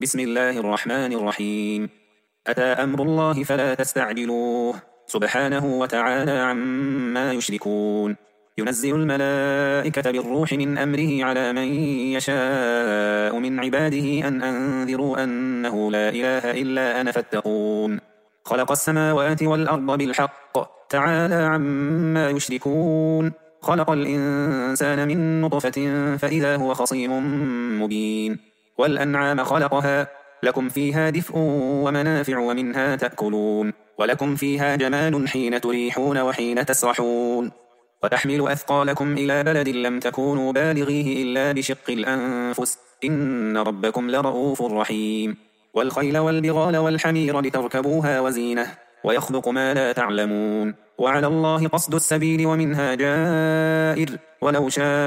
بسم الله الرحمن الرحيم. أتى أمر الله فلا تستعجلوه سبحانه وتعالى عما يشركون. ينزل الملائكة بالروح من أمره على من يشاء من عباده أن أنذروا أنه لا إله إلا أنا فاتقون. خلق السماوات والأرض بالحق تعالى عما يشركون. خلق الإنسان من نطفة فإذا هو خصيم مبين. والأنعام خلقها لكم فيها دفء ومنافع ومنها تأكلون ولكم فيها جمال حين تريحون وحين تسرحون. وتحمل أثقالكم إلى بلد لم تكونوا بالغيه إلا بشق الأنفس إن ربكم لرؤوف رحيم. والخيل والبغال والحمير لتركبوها وزينة ويخلق ما لا تعلمون. وعلى الله قصد السبيل ومنها جائر ولو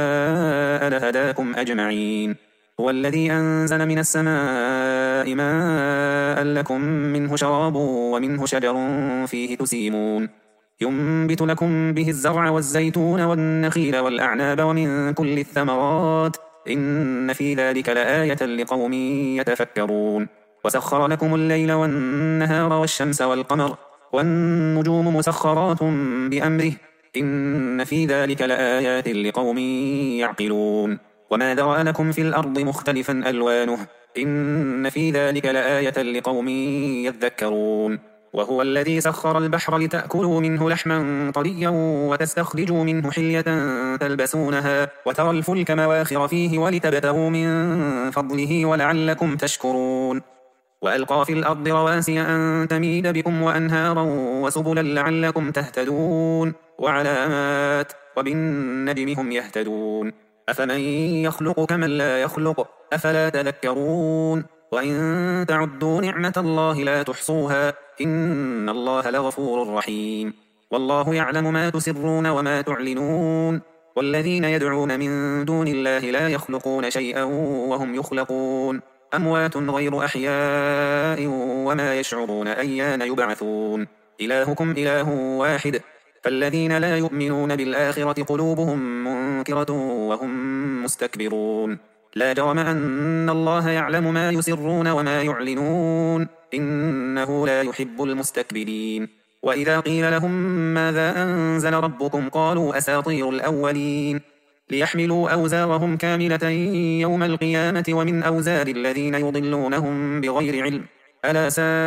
شاء لهداكم أجمعين. هو الذي أنزل من السماء ماء لكم منه شراب ومنه شجر فيه تسيمون. ينبت لكم به الزرع والزيتون والنخيل والأعناب ومن كل الثمرات إن في ذلك لآية لقوم يتفكرون. وسخر لكم الليل والنهار والشمس والقمر والنجوم مسخرات بأمره إن في ذلك لآيات لقوم يعقلون. وما ذرأ لكم في الأرض مختلفا ألوانه إن في ذلك لآية لقوم يذكرون. وهو الذي سخر البحر لتأكلوا منه لحما طريا وتستخرجوا منه حلية تلبسونها وترى الفلك مواخر فيه ولتبتغوا من فضله ولعلكم تشكرون. وألقى في الأرض رواسي أن تميد بكم وأنهارا وسبلا لعلكم تهتدون وعلامات وبالنجم هم يهتدون. أفمن يخلق كمن لا يخلق أفلا تذكرون. وإن تعدوا نعمة الله لا تحصوها إن الله لغفور رحيم. والله يعلم ما تسرون وما تعلنون. والذين يدعون من دون الله لا يخلقون شيئا وهم يخلقون أموات غير أحياء وما يشعرون أيان يبعثون. إلهكم إله واحد فالذين لا يؤمنون بالآخرة قلوبهم منكرة وهم مستكبرون. لا جرم أن الله يعلم ما يسرون وما يعلنون إنه لا يحب المستكبرين. وإذا قيل لهم ماذا أنزل ربكم قالوا أساطير الأولين ليحملوا أوزارهم كاملة يوم القيامة ومن أوزار الذين يضلونهم بغير علم ألا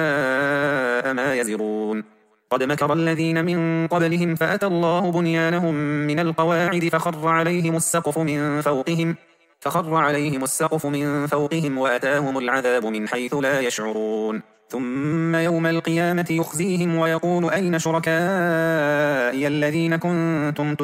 ساء ما يزرون. قد مكر الذين من قبلهم فأتى الله بنيانهم من القواعد فخر عليهم السقف من فوقهم وأتاهم العذاب من حيث لا يشعرون. ثم يوم القيامة يخزيهم ويقول أين شركائي الذين كنتم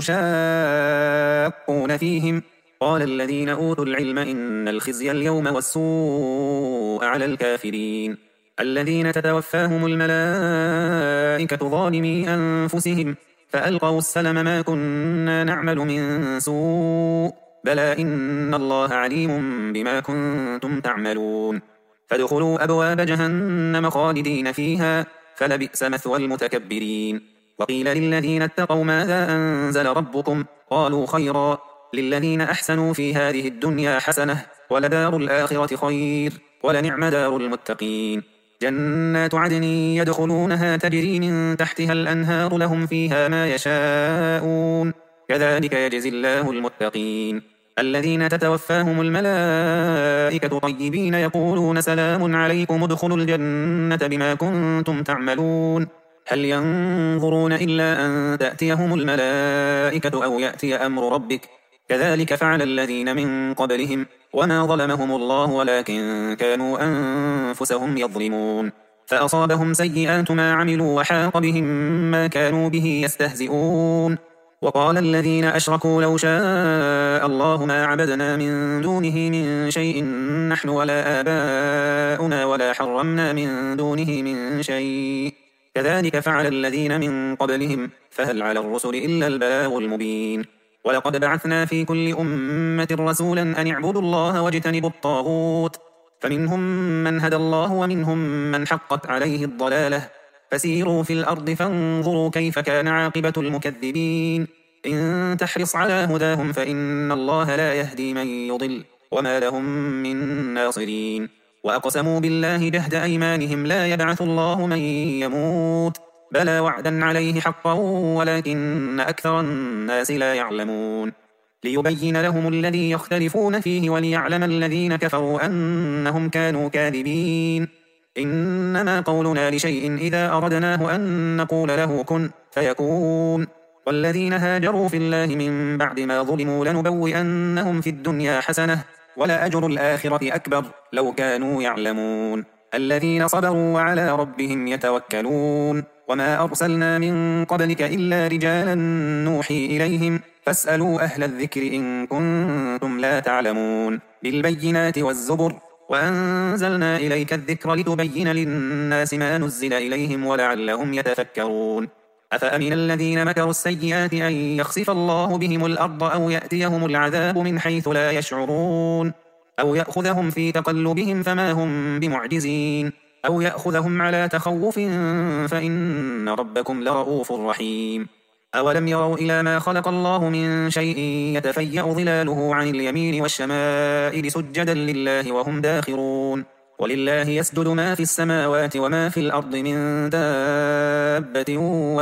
تشاقون فيهم قال الذين أوتوا العلم إن الخزي اليوم والسوء على الكافرين الذين تتوفاهم الملائكة ظالمي أنفسهم فألقوا السلم ما كنا نعمل من سوء بلى إن الله عليم بما كنتم تعملون. فادخلوا أبواب جهنم خالدين فيها فلبئس مثوى المتكبرين. وقيل للذين اتقوا ماذا أنزل ربكم قالوا خيرا للذين أحسنوا في هذه الدنيا حسنة ولدار الآخرة خير ولنعم دار المتقين. جنات عدن يدخلونها تجري من تحتها الأنهار لهم فيها ما يشاءون كذلك يجزي الله المتقين. الذين تتوفاهم الملائكة طيبين يقولون سلام عليكم ادخلوا الجنة بما كنتم تعملون. هل ينظرون إلا أن تأتيهم الملائكة أو يأتي أمر ربك كذلك فعل الذين من قبلهم وما ظلمهم الله ولكن كانوا أنفسهم يظلمون. فأصابهم سيئات ما عملوا وحاق بهم ما كانوا به يستهزئون. وقال الذين أشركوا لو شاء الله ما عبدنا من دونه من شيء نحن ولا آباؤنا ولا حرمنا من دونه من شيء كذلك فعل الذين من قبلهم فهل على الرسل إلا البلاغ المبين. ولقد بعثنا في كل أمة رسولا أن اعبدوا الله واجتنبوا الطاغوت فمنهم من هدى الله ومنهم من حقت عليه الضلالة فسيروا في الأرض فانظروا كيف كان عاقبة المكذبين. إن تحرص على هداهم فإن الله لا يهدي من يضل وما لهم من ناصرين. وأقسموا بالله جهد أيمانهم لا يبعث الله من يموت بلى وعدا عليه حقا ولكن أكثر الناس لا يعلمون ليبين لهم الذي يختلفون فيه وليعلم الذين كفروا أنهم كانوا كاذبين إنما قولنا لشيء إذا أردناه أن نقول له كن فيكون والذين هاجروا في الله من بعد ما ظلموا لنبوئنهم في الدنيا حسنة ولأجر الآخرة أكبر لو كانوا يعلمون الذين صبروا وعلى ربهم يتوكلون وما أرسلنا من قبلك إلا رجالا نوحي إليهم فاسألوا أهل الذكر إن كنتم لا تعلمون بالبينات والزبر وأنزلنا إليك الذكر لتبين للناس ما نزل إليهم ولعلهم يتفكرون أفأمن الذين مكروا السيئات أن يخسف الله بهم الأرض أو يأتيهم العذاب من حيث لا يشعرون أو يأخذهم في تقلبهم فما هم بمعجزين أو يأخذهم على تخوف فإن ربكم لرؤوف رحيم أولم يروا إلى ما خلق الله من شيء يتفيأ ظلاله عن اليمين والشمائل سجدا لله وهم داخرون ولله يسجد ما في السماوات وما في الأرض من دابة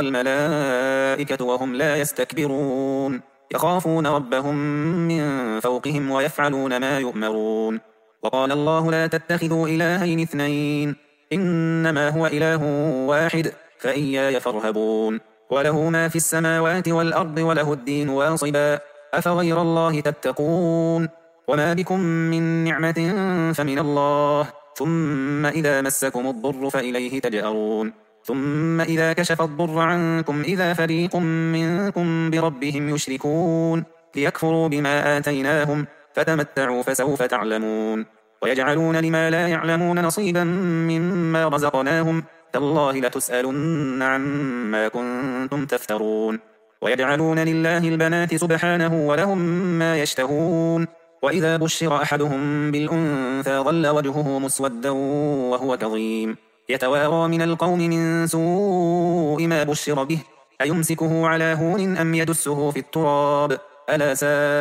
والملائكة وهم لا يستكبرون يخافون ربهم من فوقهم ويفعلون ما يؤمرون وقال الله لا تتخذوا إلهين اثنين إنما هو إله واحد فإياي فارهبون وله ما في السماوات والأرض وله الدين واصبا أفغير الله تتقون وما بكم من نعمة فمن الله ثم إذا مسكم الضر فإليه تجأرون ثم إذا كشف الضر عنكم إذا فريق منكم بربهم يشركون ليكفروا بما آتيناهم فتمتعوا فسوف تعلمون ويجعلون لما لا يعلمون نصيبا مما رزقناهم تالله لتسألن عما كنتم تفترون ويجعلون لله البنات سبحانه ولهم ما يشتهون وإذا بشر أحدهم بالأنثى ظل وجهه مسودا وهو كظيم يتوارى من القوم من سوء ما بشر به أيمسكه على هون أم يدسه في التراب ألا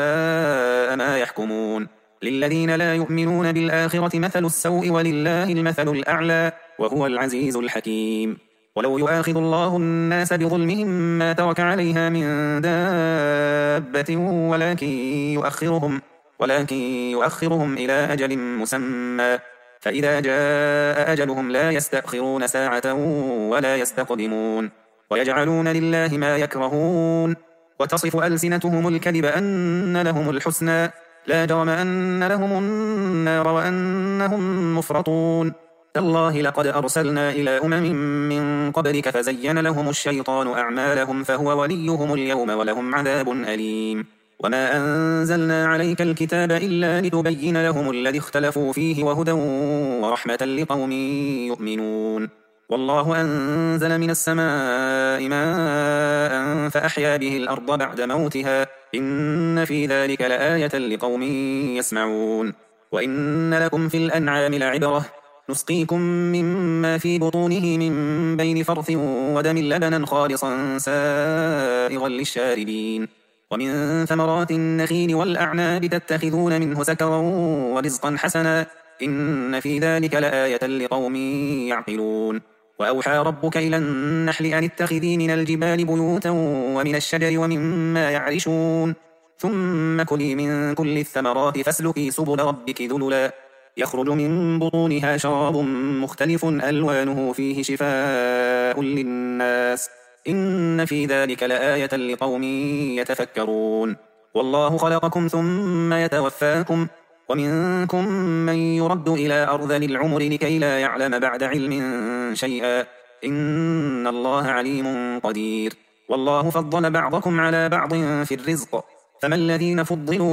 ساء ما يحكمون للذين لا يؤمنون بالآخرة مثل السوء ولله المثل الأعلى وهو العزيز الحكيم ولو يؤاخذ الله الناس بظلمهم ما ترك عليها من دابة ولكن يؤخرهم إلى أجل مسمى فإذا جاء أجلهم لا يستأخرون ساعة ولا يستقدمون ويجعلون لله ما يكرهون وتصف ألسنتهم الكذب أن لهم الحسنى لا جرم أن لهم النار وأنهم مفرطون تالله لقد أرسلنا إلى من قبلك فزين لهم الشيطان أعمالهم فهو وليهم اليوم ولهم عذاب أليم وما أنزلنا عليك الكتاب إلا لتبين لهم الذي اختلفوا فيه وهدى ورحمة لقوم يؤمنون والله أنزل من السماء ماء فأحيا به الأرض بعد موتها إن في ذلك لآية لقوم يسمعون وإن لكم في الأنعام لعبرة نسقيكم مما في بطونه من بين فرث ودم لبنا خالصا سائغا للشاربين ومن ثمرات النخيل والأعناب تتخذون منه سكرا ورزقا حسنا إن في ذلك لآية لقوم يعقلون وأوحى ربك إلى النحل أن اتخذي من الجبال بيوتا ومن الشجر ومما يعرشون ثم كلي من كل الثمرات فاسلكي سبل ربك ذللا يخرج من بطونها شراب مختلف ألوانه فيه شفاء للناس إن في ذلك لآية لقوم يتفكرون والله خلقكم ثم يتوفاكم ومنكم من يرد إلى أرذل العمر لكي لا يعلم بعد علم شيئا إن الله عليم قدير والله فضل بعضكم على بعض في الرزق فما الذين فضلوا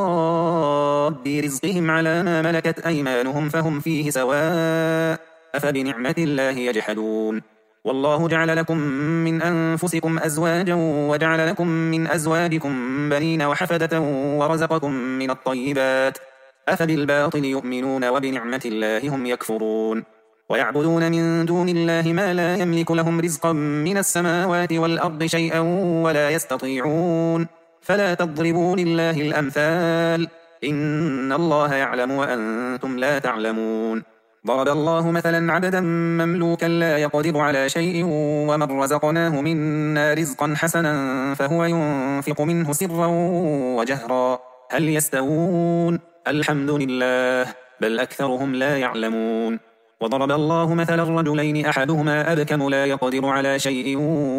براد رزقهم على ما ملكت أيمانهم فهم فيه سواء أفبنعمة الله يجحدون والله جعل لكم من أنفسكم أزواجا وجعل لكم من أزواجكم بنين وحفدة ورزقكم من الطيبات أفبالباطل يؤمنون وبنعمة الله هم يكفرون ويعبدون من دون الله ما لا يملك لهم رزقا من السماوات والأرض شيئا ولا يستطيعون فلا تضربوا لله الأمثال إن الله يعلم وأنتم لا تعلمون ضرب الله مثلا عبدا مملوكا لا يقدر على شيء ومن رزقناه منا رزقا حسنا فهو ينفق منه سرا وجهرا هل يستوون الحمد لله بل أكثرهم لا يعلمون وضرب الله مثلا الرجلين أحدهما أبكم لا يقدر على شيء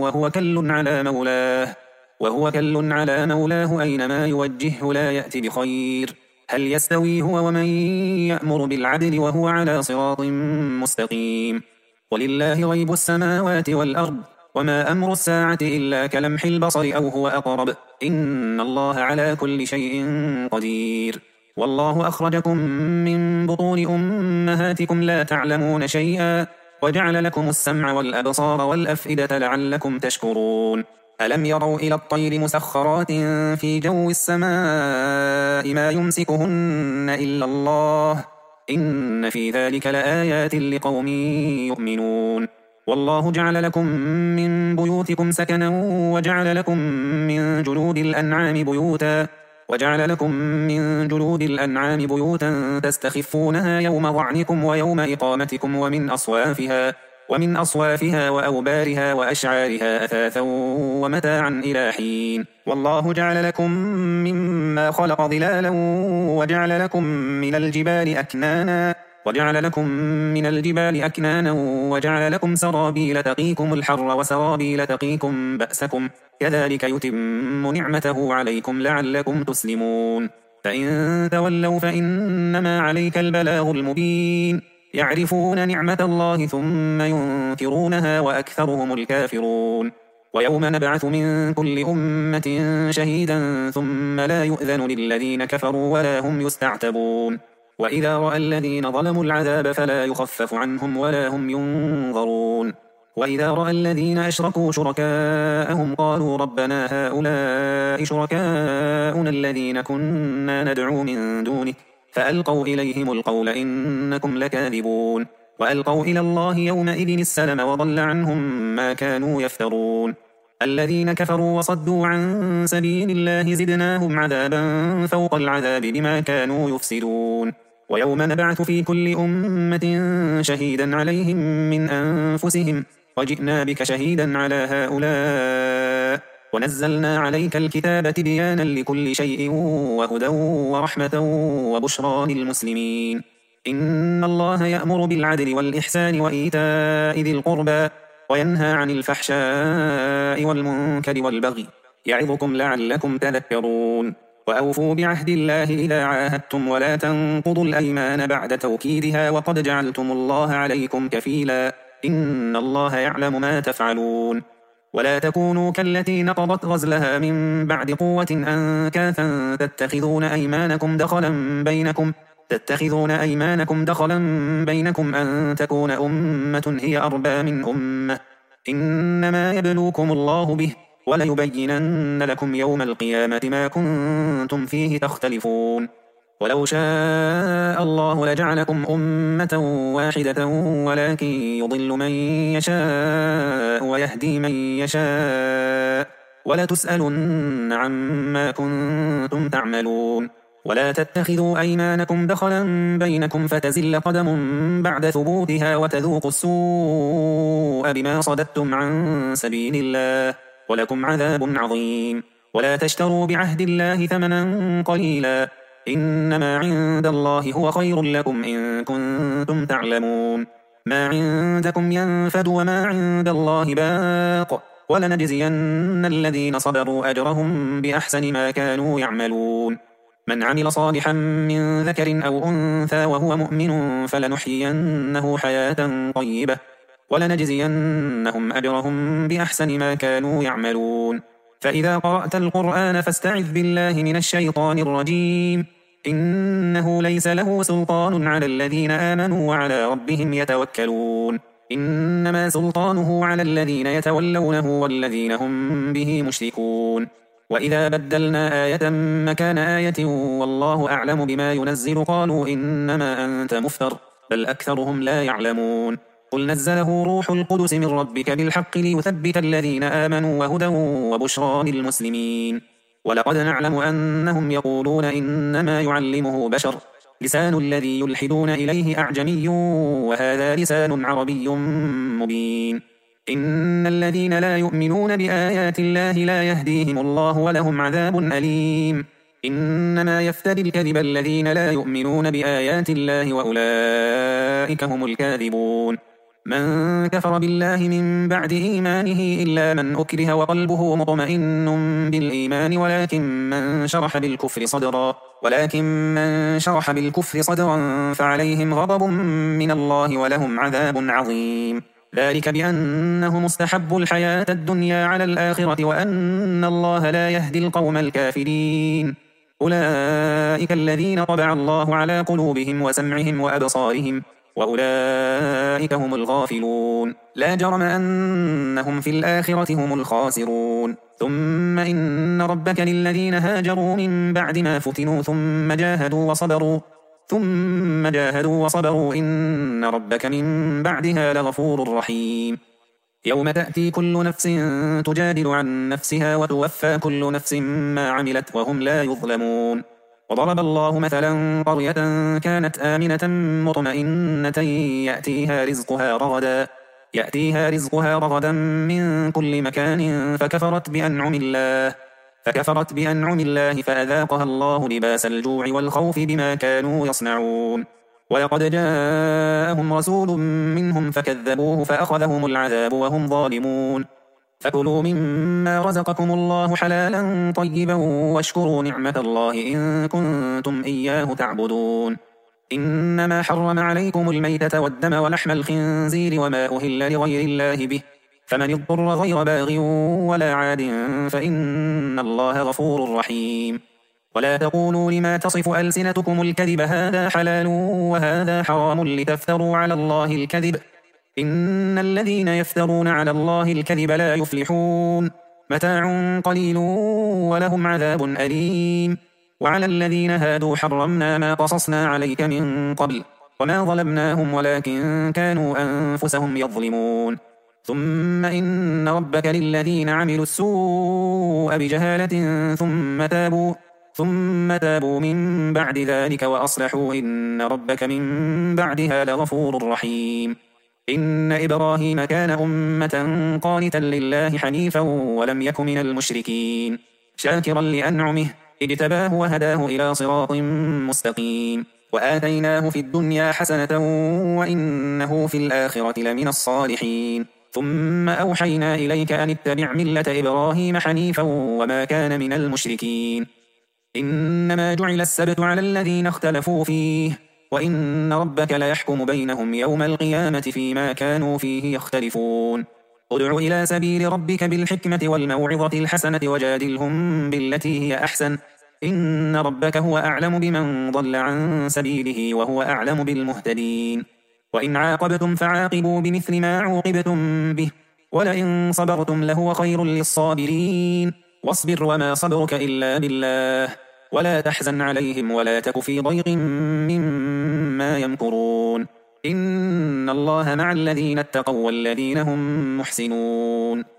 وهو كل على مولاه أينما يوجهه لا يأتي بخير هل يستوي هو ومن يأمر بالعدل وهو على صراط مستقيم ولله غيب السماوات والأرض وما أمر الساعة إلا كلمح البصر أو هو أقرب إن الله على كل شيء قدير والله أخرجكم من بطون أمهاتكم لا تعلمون شيئا وجعل لكم السمع والأبصار والأفئدة لعلكم تشكرون ألم يروا إلى الطير مسخرات في جو السماء ما يمسكهن إلا الله إن في ذلك لآيات لقوم يؤمنون والله جعل لكم من بيوتكم سكنا وجعل لكم من جلود الأنعام بيوتا تستخفونها يوم ظعنكم ويوم إقامتكم ومن أصوافها وأوبارها وأشعارها أثاثا ومتاعا إلى حين والله جعل لكم مما خلق ظلالا وجعل لكم من الجبال أكنانا وجعل لكم سرابيل تقيكم الحر وسرابيل تقيكم بأسكم كذلك يتم نعمته عليكم لعلكم تسلمون فإن تولوا فإنما عليك البلاغ المبين يعرفون نعمة الله ثم ينكرونها وأكثرهم الكافرون ويوم نبعث من كل أمة شهيدا ثم لا يؤذن للذين كفروا ولا هم يستعتبون وإذا رأى الذين ظلموا العذاب فلا يخفف عنهم ولا هم ينظرون وإذا رأى الذين أشركوا شركاءهم قالوا ربنا هؤلاء شركاؤنا الذين كنا ندعو من دونك فألقوا إليهم القول إنكم لكاذبون وألقوا إلى الله يومئذ السلم وضل عنهم ما كانوا يفترون الذين كفروا وصدوا عن سبيل الله زدناهم عذابا فوق العذاب بما كانوا يفسدون ويوم نبعث في كل أمة شهيدا عليهم من أنفسهم وجئنا بك شهيدا على هؤلاء ونزلنا عليك الكتاب تبيانا لكل شيء وهدى ورحمة وبشرى للمسلمين إن الله يأمر بالعدل والإحسان وإيتاء ذي القربى وينهى عن الفحشاء والمنكر والبغي يعظكم لعلكم تذكرون وأوفوا بعهد الله إذا عاهدتم ولا تنقضوا الأيمان بعد توكيدها وقد جعلتم الله عليكم كفيلا إن الله يعلم ما تفعلون ولا تكونوا كالتي نقضت غزلها من بعد قوة أنكاثا تتخذون أيمانكم دخلا بينكم أن تكون أمة هي أربى من أمة إنما يبلوكم الله به وليبينن لكم يوم القيامة ما كنتم فيه تختلفون ولو شاء الله لجعلكم أمة واحدة ولكن يضل من يشاء ويهدي من يشاء ولتسألن عما كنتم تعملون ولا تتخذوا أيمانكم دخلا بينكم فتزل قدم بعد ثبوتها وتذوقوا السوء بما صددتم عن سبيل الله ولكم عذاب عظيم ولا تشتروا بعهد الله ثمنا قليلا إنما عند الله هو خير لكم إن كنتم تعلمون ما عندكم ينفد وما عند الله باق ولنجزين الذين صبروا أجرهم بأحسن ما كانوا يعملون من عمل صالحا من ذكر أو أنثى وهو مؤمن فلنحيينه حياة طيبة ولنجزينهم أجرهم بأحسن ما كانوا يعملون فإذا قرأت القرآن فاستعذ بالله من الشيطان الرجيم إنه ليس له سلطان على الذين آمنوا وعلى ربهم يتوكلون إنما سلطانه على الذين يتولونه والذين هم به مشركون وإذا بدلنا آية مكان آية والله أعلم بما ينزل قالوا إنما أنت مفتر بل أكثرهم لا يعلمون قل نزله روح القدس من ربك بالحق ليثبت الذين آمنوا وهدى وبشرى للمسلمين ولقد نعلم أنهم يقولون إنما يعلمه بشر لسان الذي يلحدون إليه أعجمي وهذا لسان عربي مبين. إن الذين لا يؤمنون بآيات الله لا يهديهم الله ولهم عذاب أليم. إنما يفتري الكذب الذين لا يؤمنون بآيات الله وأولئك هم الكاذبون. من كفر بالله من بعد إيمانه إلا من أكره وقلبه مطمئن بالإيمان ولكن من شرح بالكفر صدرا فعليهم غضب من الله ولهم عذاب عظيم. ذلك بأنهم استحبوا الحياة الدنيا على الآخرة وأن الله لا يهدي القوم الكافرين. أولئك الذين طبع الله على قلوبهم وسمعهم وأبصارهم وأولئك هم الغافلون. لا جرم أنهم في الآخرة هم الخاسرون. ثم إن ربك للذين هاجروا من بعد ما فتنوا ثم جاهدوا وصبروا إن ربك من بعدها لغفور رحيم. يوم تأتي كل نفس تجادل عن نفسها وتوفى كل نفس ما عملت وهم لا يظلمون. وضرب الله مثلا قرية كانت آمنة مطمئنة يأتيها رزقها رغدا من كل مكان فكفرت بأنعم الله فأذاقها الله لباس الجوع والخوف بما كانوا يصنعون. ولقد جاءهم رسول منهم فكذبوه فأخذهم العذاب وهم ظالمون. فكلوا مما رزقكم الله حلالا طيبا واشكروا نعمة الله إن كنتم إياه تعبدون. إنما حرم عليكم الميتة والدم ولحم الخنزير وما أهل لغير الله به فمن اضطر غير باغ ولا عاد فإن الله غفور رحيم. ولا تقولوا لما تصف ألسنتكم الكذب هذا حلال وهذا حرام لتفتروا على الله الكذب إن الذين يفترون على الله الكذب لا يفلحون. متاع قليل ولهم عذاب أليم. وعلى الذين هادوا حرمنا ما قصصنا عليك من قبل وما ظلمناهم ولكن كانوا أنفسهم يظلمون. ثم إن ربك للذين عملوا السوء بجهالة ثم تابوا من بعد ذلك وأصلحوا إن ربك من بعدها لغفور رحيم. إن إبراهيم كان أمة قانتا لله حنيفا ولم يك من المشركين شاكرا لأنعمه اجتباه وهداه إلى صراط مستقيم. وآتيناه في الدنيا حسنة وإنه في الآخرة لمن الصالحين. ثم أوحينا إليك أن اتبع ملة إبراهيم حنيفا وما كان من المشركين. إنما جعل السبت على الذين اختلفوا فيه وإن ربك ليحكم بينهم يوم القيامة فيما كانوا فيه يختلفون. ادع إلى سبيل ربك بالحكمة والموعظة الحسنة وجادلهم بالتي هي أحسن إن ربك هو أعلم بمن ضل عن سبيله وهو أعلم بالمهتدين. وإن عاقبتم فعاقبوا بمثل ما عوقبتم به ولئن صبرتم لهو خير للصابرين. واصبر وما صبرك إلا بالله ولا تحزن عليهم ولا تك في ضيق مما يمكرون. إن الله مع الذين اتقوا والذين هم محسنون.